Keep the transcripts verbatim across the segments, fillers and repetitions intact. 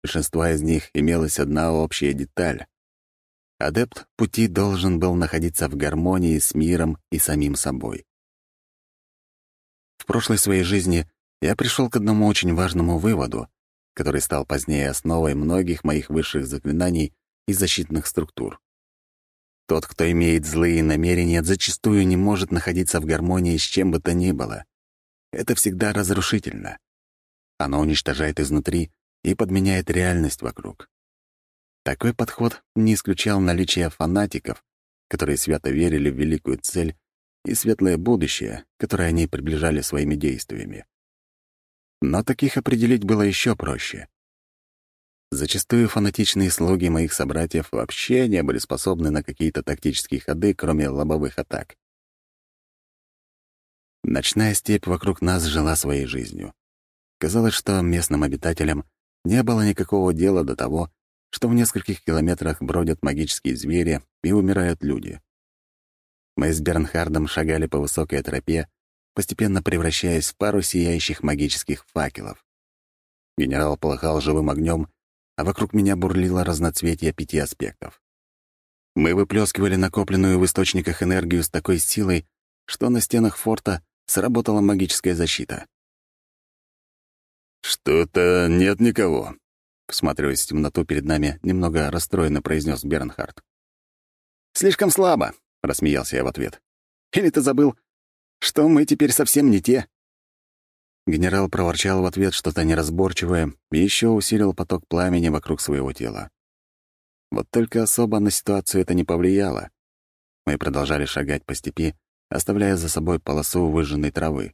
большинства из них имелась одна общая деталь. Адепт пути должен был находиться в гармонии с миром и самим собой. В прошлой своей жизни я пришел к одному очень важному выводу, который стал позднее основой многих моих высших заклинаний и защитных структур. Тот, кто имеет злые намерения, зачастую не может находиться в гармонии с чем бы то ни было. Это всегда разрушительно. Оно уничтожает изнутри и подменяет реальность вокруг. Такой подход не исключал наличие фанатиков, которые свято верили в великую цель и светлое будущее, которое они приближали своими действиями. Но таких определить было еще проще. Зачастую фанатичные слуги моих собратьев вообще не были способны на какие-то тактические ходы, кроме лобовых атак. Ночная степь вокруг нас жила своей жизнью. Казалось, что местным обитателям не было никакого дела до того, что в нескольких километрах бродят магические звери и умирают люди. Мы с Бернхардом шагали по высокой тропе, постепенно превращаясь в пару сияющих магических факелов. Генерал полыхал живым огнем, а вокруг меня бурлило разноцветие пяти аспектов. Мы выплескивали накопленную в источниках энергию с такой силой, что на стенах форта сработала магическая защита. «Что-то нет никого», — всматриваясь в темноту перед нами, немного расстроенно произнес Бернхард. «Слишком слабо», — рассмеялся я в ответ. «Или ты забыл, что мы теперь совсем не те?» Генерал проворчал в ответ что-то неразборчивое и еще усилил поток пламени вокруг своего тела. Вот только особо на ситуацию это не повлияло. Мы продолжали шагать по степи, оставляя за собой полосу выжженной травы.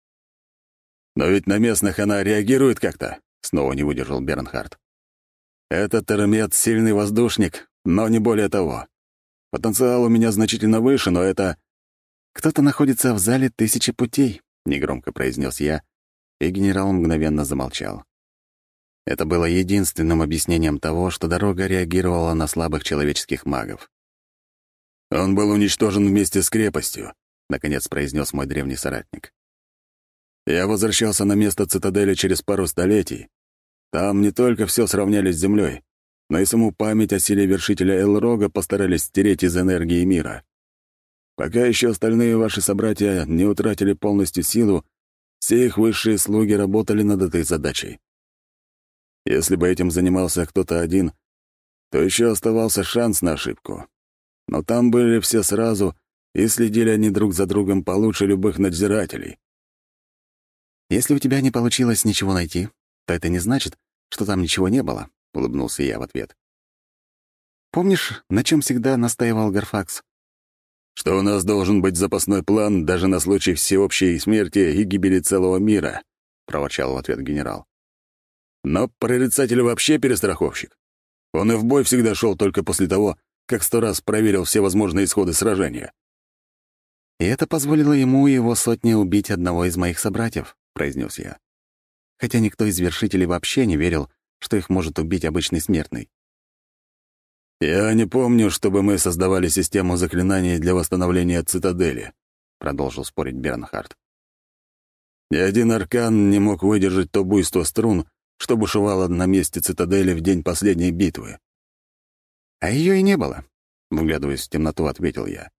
«Но ведь на местных она реагирует как-то», — снова не выдержал Бернхард. «Этот термет — сильный воздушник, но не более того. Потенциал у меня значительно выше, но это...» «Кто-то находится в зале тысячи путей», — негромко произнес я, и генерал мгновенно замолчал. Это было единственным объяснением того, что дорога реагировала на слабых человеческих магов. «Он был уничтожен вместе с крепостью», — наконец произнес мой древний соратник. «Я возвращался на место цитадели через пару столетий. Там не только все сравняли с землей, но и саму память о силе вершителя Элрога постарались стереть из энергии мира. Пока еще остальные ваши собратья не утратили полностью силу, все их высшие слуги работали над этой задачей. Если бы этим занимался кто-то один, то еще оставался шанс на ошибку. Но там были все сразу, и следили они друг за другом получше любых надзирателей». «Если у тебя не получилось ничего найти, то это не значит, что там ничего не было», — улыбнулся я в ответ. «Помнишь, на чем всегда настаивал Гарфакс?» «Что у нас должен быть запасной план даже на случай всеобщей смерти и гибели целого мира», — проворчал в ответ генерал. «Но прорицатель вообще перестраховщик. Он и в бой всегда шел только после того, как сто раз проверил все возможные исходы сражения». «И это позволило ему и его сотне убить одного из моих собратьев», — произнес я. Хотя никто из вершителей вообще не верил, что их может убить обычный смертный. «Я не помню, чтобы мы создавали систему заклинаний для восстановления цитадели», — продолжил спорить Бернхард. «Ни один аркан не мог выдержать то буйство струн, что бушевало на месте цитадели в день последней битвы». «А ее и не было», — вглядываясь в темноту, ответил я.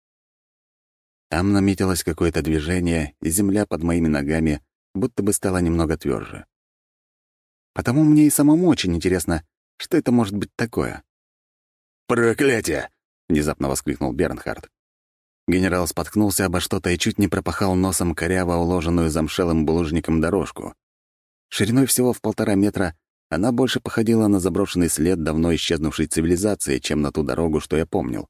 Там наметилось какое-то движение, и земля под моими ногами будто бы стала немного тверже. Потому мне и самому очень интересно, что это может быть такое. «Проклятие!» — внезапно воскликнул Бернхард. Генерал споткнулся обо что-то и чуть не пропахал носом коряво уложенную замшелым булыжником дорожку. Шириной всего в полтора метра она больше походила на заброшенный след давно исчезнувшей цивилизации, чем на ту дорогу, что я помнил.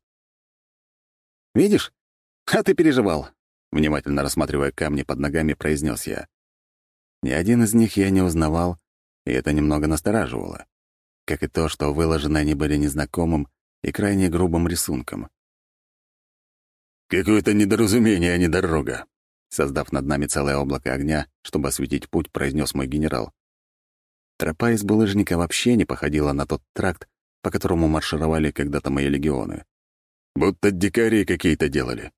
«Видишь? А ты переживал!» — внимательно рассматривая камни под ногами, произнес я. Ни один из них я не узнавал, и это немного настораживало. Как и то, что выложены они были незнакомым и крайне грубым рисунком. «Какое-то недоразумение, а не дорога», — создав над нами целое облако огня, чтобы осветить путь, произнес мой генерал. Тропа из булыжника вообще не походила на тот тракт, по которому маршировали когда-то мои легионы. «Будто дикари какие-то делали».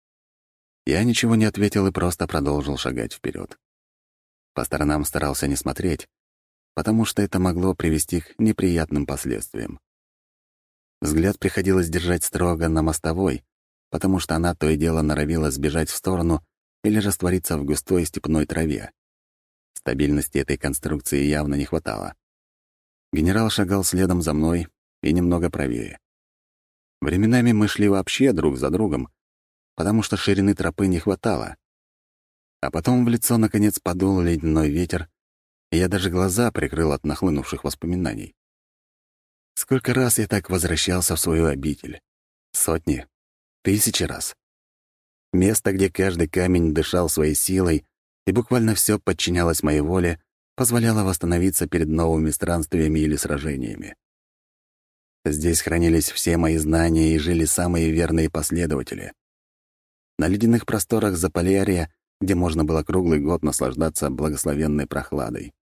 Я ничего не ответил и просто продолжил шагать вперед. По сторонам старался не смотреть, потому что это могло привести к неприятным последствиям. Взгляд приходилось держать строго на мостовой, потому что она то и дело норовила сбежать в сторону или раствориться в густой степной траве. Стабильности этой конструкции явно не хватало. Генерал шагал следом за мной и немного правее. Временами мы шли вообще друг за другом, потому что ширины тропы не хватало. А потом в лицо, наконец, подул ледяной ветер, и я даже глаза прикрыл от нахлынувших воспоминаний. Сколько раз я так возвращался в свою обитель? Сотни, тысячи раз. Место, где каждый камень дышал своей силой, и буквально все подчинялось моей воле, позволяло восстановиться перед новыми странствиями или сражениями. Здесь хранились все мои знания и жили самые верные последователи. На ледяных просторах Заполярья, где можно было круглый год наслаждаться благословенной прохладой.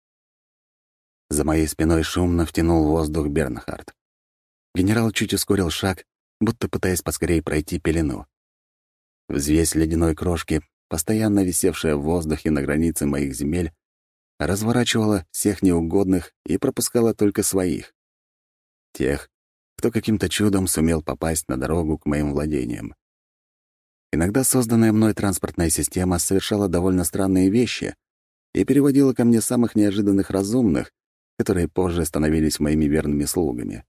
За моей спиной шумно втянул воздух Бернхард. Генерал чуть ускорил шаг, будто пытаясь поскорее пройти пелену. Взвесь ледяной крошки, постоянно висевшая в воздухе на границе моих земель, разворачивала всех неугодных и пропускала только своих. Тех, кто каким-то чудом сумел попасть на дорогу к моим владениям. Иногда созданная мной транспортная система совершала довольно странные вещи и переводила ко мне самых неожиданных разумных, которые позже становились моими верными слугами.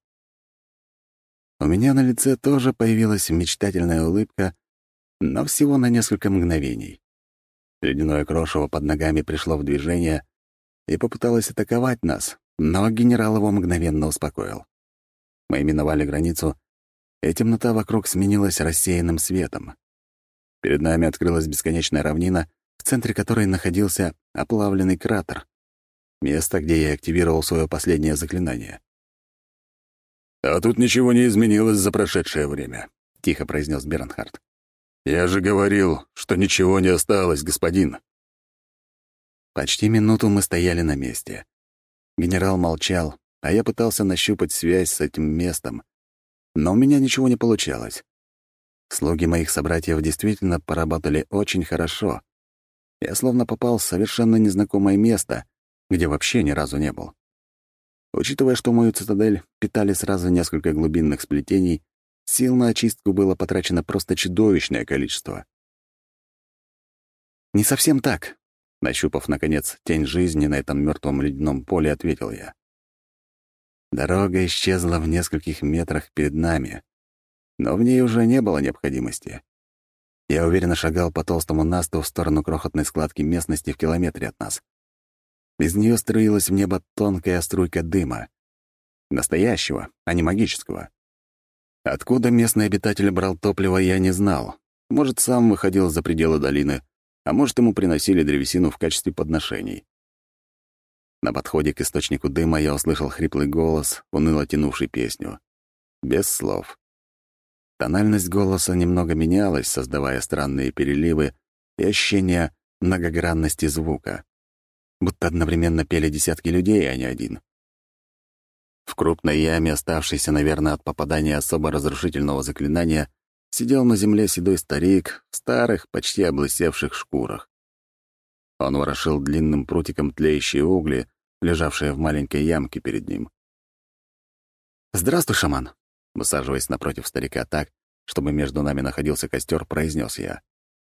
У меня на лице тоже появилась мечтательная улыбка, но всего на несколько мгновений. Ледяное крошево под ногами пришло в движение и попыталось атаковать нас, но генерал его мгновенно успокоил. Мы миновали границу, и темнота вокруг сменилась рассеянным светом. Перед нами открылась бесконечная равнина, в центре которой находился оплавленный кратер, место, где я активировал свое последнее заклинание. «А тут ничего не изменилось за прошедшее время», — тихо произнес Бернхард. «Я же говорил, что ничего не осталось, господин». Почти минуту мы стояли на месте. Генерал молчал, а я пытался нащупать связь с этим местом, но у меня ничего не получалось. Слуги моих собратьев действительно поработали очень хорошо. Я словно попал в совершенно незнакомое место, где вообще ни разу не был. Учитывая, что мою цитадель питали сразу несколько глубинных сплетений, сил на очистку было потрачено просто чудовищное количество. «Не совсем так», — нащупав, наконец, тень жизни на этом мертвом ледяном поле, ответил я. Дорога исчезла в нескольких метрах перед нами, но в ней уже не было необходимости. Я уверенно шагал по толстому насту в сторону крохотной складки местности в километре от нас. Из нее струилась в небо тонкая струйка дыма. Настоящего, а не магического. Откуда местный обитатель брал топливо, я не знал. Может, сам выходил за пределы долины, а может, ему приносили древесину в качестве подношений. На подходе к источнику дыма я услышал хриплый голос, уныло тянувший песню. Без слов. Тональность голоса немного менялась, создавая странные переливы и ощущение многогранности звука. Будто одновременно пели десятки людей, а не один. В крупной яме, оставшейся, наверное, от попадания особо разрушительного заклинания, сидел на земле седой старик в старых, почти облысевших шкурах. Он ворошил длинным прутиком тлеющие угли, лежавшие в маленькой ямке перед ним. «Здравствуй, шаман!» Высаживаясь напротив старика так, чтобы между нами находился костер, произнес я.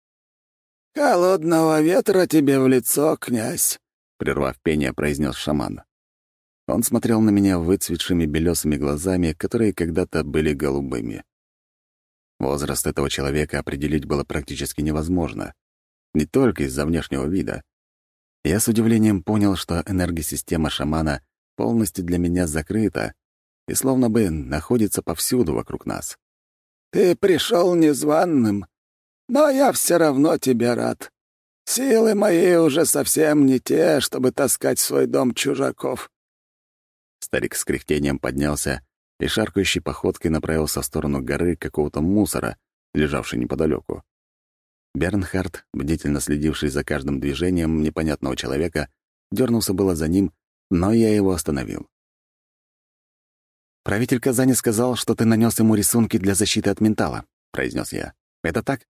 «Холодного ветра тебе в лицо, князь!» Прервав пение, произнес шаман. Он смотрел на меня выцветшими белесыми глазами, которые когда-то были голубыми. Возраст этого человека определить было практически невозможно. Не только из-за внешнего вида. Я с удивлением понял, что энергосистема шамана полностью для меня закрыта и словно бы находится повсюду вокруг нас. «Ты пришел незваным, но я все равно тебе рад. Силы мои уже совсем не те, чтобы таскать в свой дом чужаков». Старик с кряхтением поднялся и шаркающей походкой направился в сторону горы какого-то мусора, лежавшей неподалеку. Бернхард, бдительно следивший за каждым движением непонятного человека, дернулся было за ним, но я его остановил. «Правитель Казани сказал, что ты нанес ему рисунки для защиты от ментала», — произнес я. «Это так?»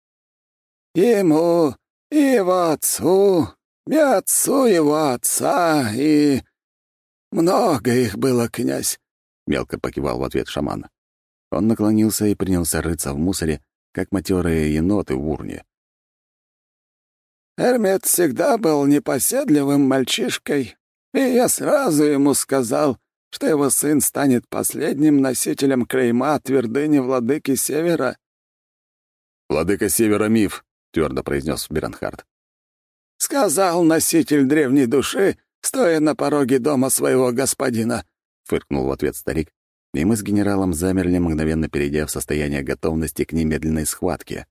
«Ему, и его отцу, и отцу его отца, и...» «Много их было, князь», — мелко покивал в ответ шаман. Он наклонился и принялся рыться в мусоре, как матерые еноты в урне. «Эрмет всегда был непоседливым мальчишкой, и я сразу ему сказал, что его сын станет последним носителем клейма твердыни владыки Севера». «Владыка Севера — миф», — твердо произнес Бернхард. «Сказал носитель древней души, стоя на пороге дома своего господина», — фыркнул в ответ старик, и мы с генералом замерли, мгновенно перейдя в состояние готовности к немедленной схватке.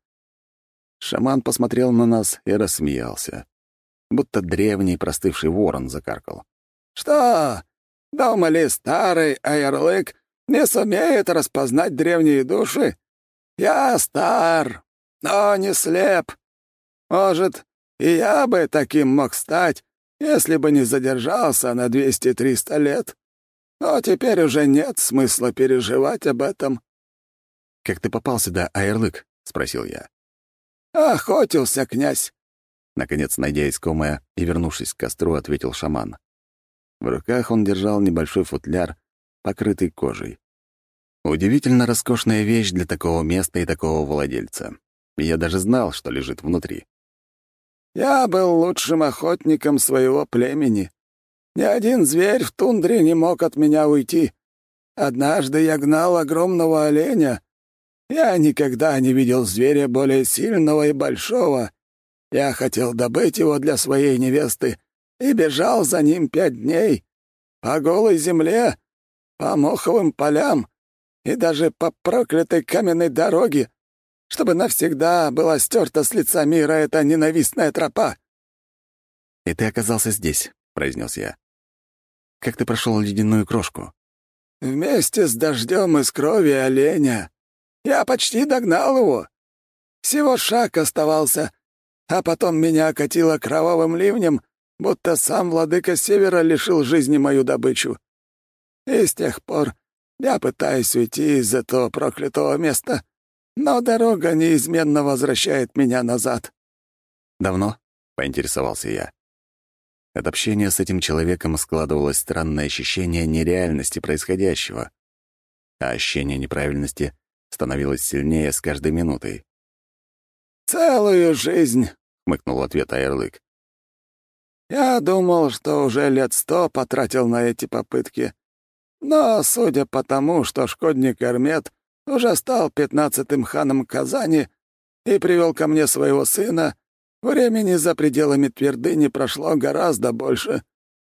Шаман посмотрел на нас и рассмеялся, будто древний простывший ворон закаркал. «Что, думали, старый Айрлык не сумеет распознать древние души? Я стар, но не слеп. Может, и я бы таким мог стать, если бы не задержался на двести-триста лет. Но теперь уже нет смысла переживать об этом». «Как ты попал сюда, Айрлык?» — спросил я. «Охотился, князь». Наконец, найдя искомое и вернувшись к костру, ответил шаман. В руках он держал небольшой футляр, покрытый кожей. Удивительно роскошная вещь для такого места и такого владельца. И я даже знал, что лежит внутри. «Я был лучшим охотником своего племени. Ни один зверь в тундре не мог от меня уйти. Однажды я гнал огромного оленя. Я никогда не видел зверя более сильного и большого. Я хотел добыть его для своей невесты и бежал за ним пять дней. По голой земле, по моховым полям и даже по проклятой каменной дороге, чтобы навсегда была стерта с лица мира эта ненавистная тропа». «И ты оказался здесь», — произнес я. «Как ты прошел ледяную крошку?» «Вместе с дождем из крови оленя. Я почти догнал его. Всего шаг оставался, а потом меня окатило кровавым ливнем, будто сам владыка Севера лишил жизни мою добычу. И с тех пор я пытаюсь уйти из этого проклятого места, но дорога неизменно возвращает меня назад». «Давно?» — поинтересовался я. От общения с этим человеком складывалось странное ощущение нереальности происходящего, а ощущение неправильности становилось сильнее с каждой минутой. «Целую жизнь», — хмыкнул в ответ Айрлык. «Я думал, что уже лет сто потратил на эти попытки, но, судя по тому, что шкодник Эрмет уже стал пятнадцатым ханом Казани и привел ко мне своего сына, времени за пределами твердыни прошло гораздо больше».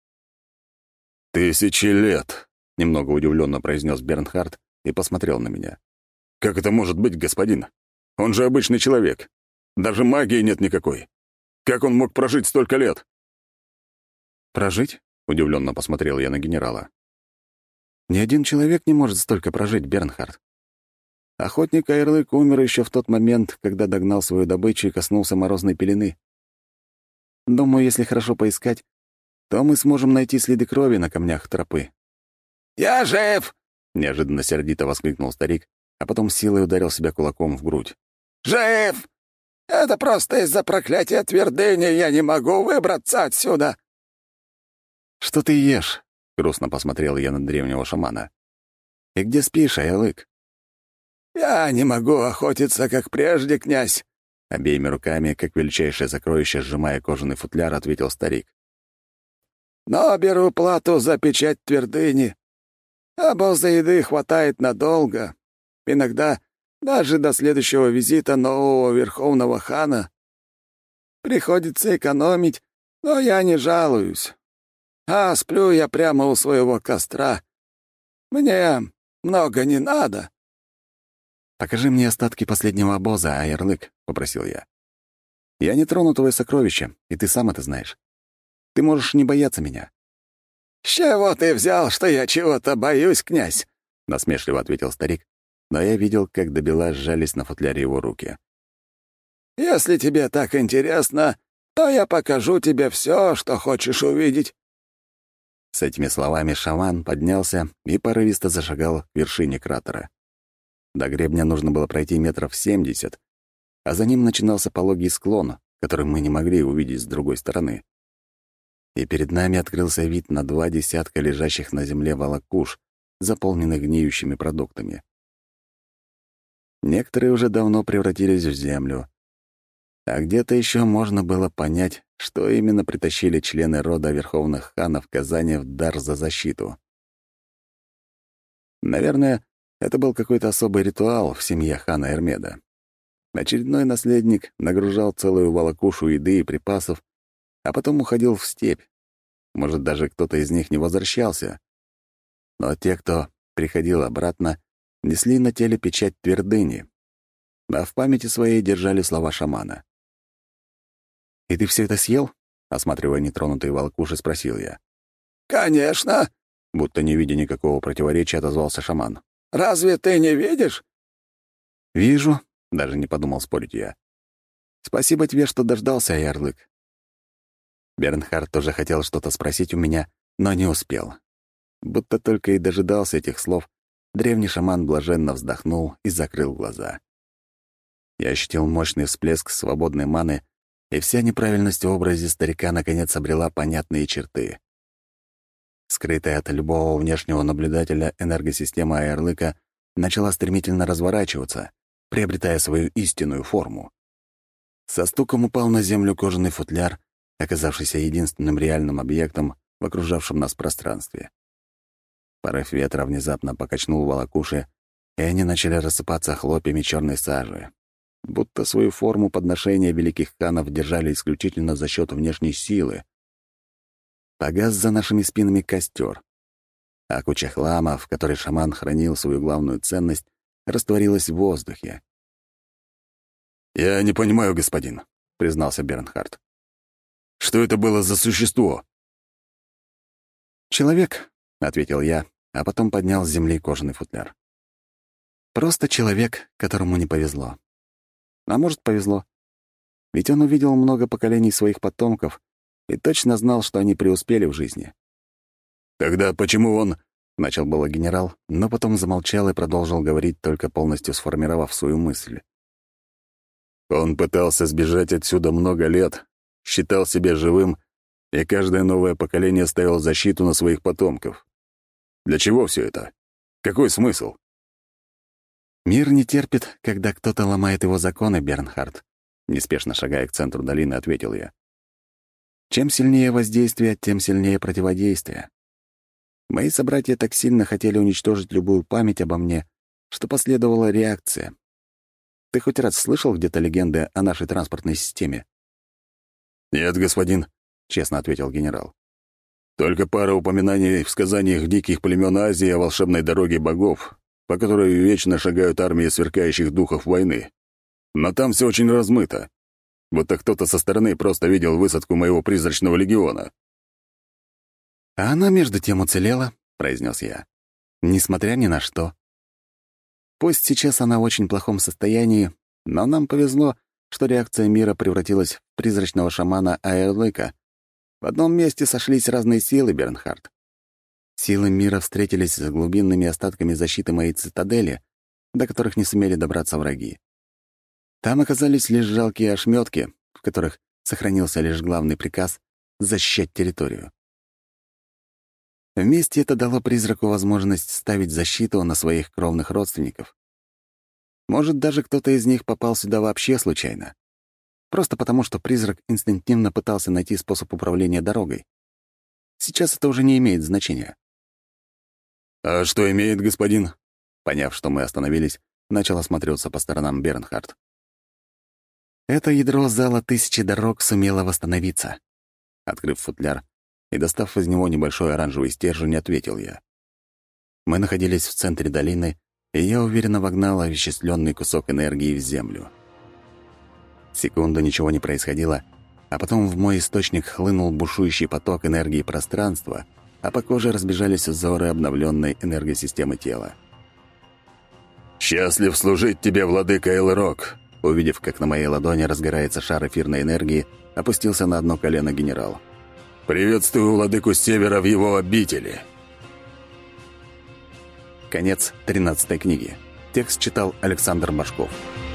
«Тысячи лет», — немного удивленно произнес Бернхард и посмотрел на меня. «Как это может быть, господин? Он же обычный человек. Даже магии нет никакой. Как он мог прожить столько лет?» «Прожить?» — удивленно посмотрел я на генерала. «Ни один человек не может столько прожить, Бернхард. Охотник Айрлык умер еще в тот момент, когда догнал свою добычу и коснулся морозной пелены. Думаю, если хорошо поискать, то мы сможем найти следы крови на камнях тропы». «Я жив!» — неожиданно сердито воскликнул старик, а потом силой ударил себя кулаком в грудь. «Жив! Это просто из-за проклятия твердыни я не могу выбраться отсюда!» «Что ты ешь?» — грустно посмотрел я на древнего шамана. «И где спишь, Айрлык?» «Я не могу охотиться, как прежде, князь!» Обеими руками, как величайшее сокровище, сжимая кожаный футляр, ответил старик. «Но беру плату за печать твердыни. Обоза еды хватает надолго. Иногда даже до следующего визита нового верховного хана. Приходится экономить, но я не жалуюсь. А сплю я прямо у своего костра. Мне много не надо». «Покажи мне остатки последнего обоза, Айрлык», — попросил я. «Я не трону твое сокровище, и ты сам это знаешь. Ты можешь не бояться меня». «С чего ты взял, что я чего-то боюсь, князь?» — насмешливо ответил старик, но я видел, как добела сжались на футляре его руки. «Если тебе так интересно, то я покажу тебе все, что хочешь увидеть». С этими словами шаман поднялся и порывисто зашагал к вершине кратера. До гребня нужно было пройти метров семьдесят, а за ним начинался пологий склон, который мы не могли увидеть с другой стороны. и перед нами открылся вид на два десятка лежащих на земле волокуш, заполненных гниющими продуктами. Некоторые уже давно превратились в землю, а где-то еще можно было понять, что именно притащили члены рода верховных ханов Казани в дар за защиту. Наверное, это был какой-то особый ритуал в семье хана Эрмеда. Очередной наследник нагружал целую волокушу еды и припасов, а потом уходил в степь. Может, даже кто-то из них не возвращался. Но те, кто приходил обратно, несли на теле печать твердыни, а в памяти своей держали слова шамана. «И ты все это съел?» — осматривая нетронутые волокуши, спросил я. «Конечно!» — будто не видя никакого противоречия, отозвался шаман. «Разве ты не видишь?» «Вижу», — даже не подумал спорить я. «Спасибо тебе, что дождался, Ярлык». Бернхард тоже хотел что-то спросить у меня, но не успел. Будто только и дожидался этих слов, древний шаман блаженно вздохнул и закрыл глаза. Я ощутил мощный всплеск свободной маны, и вся неправильность в образе старика наконец обрела понятные черты. Скрытая от любого внешнего наблюдателя энергосистема Ярлыка начала стремительно разворачиваться, приобретая свою истинную форму. Со стуком упал на землю кожаный футляр, оказавшийся единственным реальным объектом в окружавшем нас пространстве. Порыв ветра внезапно покачнул волокуши, и они начали рассыпаться хлопьями черной сажи. Будто свою форму подношения великих ханов держали исключительно за счет внешней силы. Погас за нашими спинами костер, а куча хлама, в которой шаман хранил свою главную ценность, растворилась в воздухе. «Я не понимаю, господин», — признался Бернхард. «Что это было за существо?» «Человек», — ответил я, а потом поднял с земли кожаный футляр. «Просто человек, которому не повезло. А может, повезло. Ведь он увидел много поколений своих потомков и точно знал, что они преуспели в жизни». «Тогда почему он...» — начал было генерал, но потом замолчал и продолжил говорить, только полностью сформировав свою мысль. «Он пытался сбежать отсюда много лет, считал себя живым, и каждое новое поколение ставил защиту на своих потомков. Для чего все это? Какой смысл?» «Мир не терпит, когда кто-то ломает его законы, Бернхард», — неспешно шагая к центру долины, ответил я. «Чем сильнее воздействие, тем сильнее противодействие. Мои собратья так сильно хотели уничтожить любую память обо мне, что последовала реакция. Ты хоть раз слышал где-то легенды о нашей транспортной системе?» «Нет, господин», — честно ответил генерал. «Только пара упоминаний в сказаниях диких племен Азии о волшебной дороге богов, по которой вечно шагают армии сверкающих духов войны. Но там все очень размыто. Будто кто-то со стороны просто видел высадку моего призрачного легиона». «А она, между тем, уцелела», — произнес я. «Несмотря ни на что. Пусть сейчас она в очень плохом состоянии, но нам повезло, что реакция мира превратилась в призрачного шамана Аэрлыка. В одном месте сошлись разные силы, Бернхард. Силы мира встретились с глубинными остатками защиты моей цитадели, до которых не сумели добраться враги. Там оказались лишь жалкие ошметки, в которых сохранился лишь главный приказ — защищать территорию. Вместе это дало призраку возможность ставить защиту на своих кровных родственников. Может, даже кто-то из них попал сюда вообще случайно. Просто потому, что призрак инстинктивно пытался найти способ управления дорогой. Сейчас это уже не имеет значения. «А что имеет, господин?» Поняв, что мы остановились, начал осматриваться по сторонам Бернхард. Это ядро зала тысячи дорог сумело восстановиться. Открыв футляр и достав из него небольшой оранжевый стержень, ответил я. Мы находились в центре долины, и я уверенно вогнал овеществленный кусок энергии в землю. Секунду ничего не происходило, а потом в мой источник хлынул бушующий поток энергии пространства, а по коже разбежались узоры обновленной энергосистемы тела. «Счастлив служить тебе, владыка Элрок!» Увидев, как на моей ладони разгорается шар эфирной энергии, опустился на одно колено генерал. «Приветствую владыку Севера в его обители!» Конец тринадцатой книги. Текст читал Александр Башков.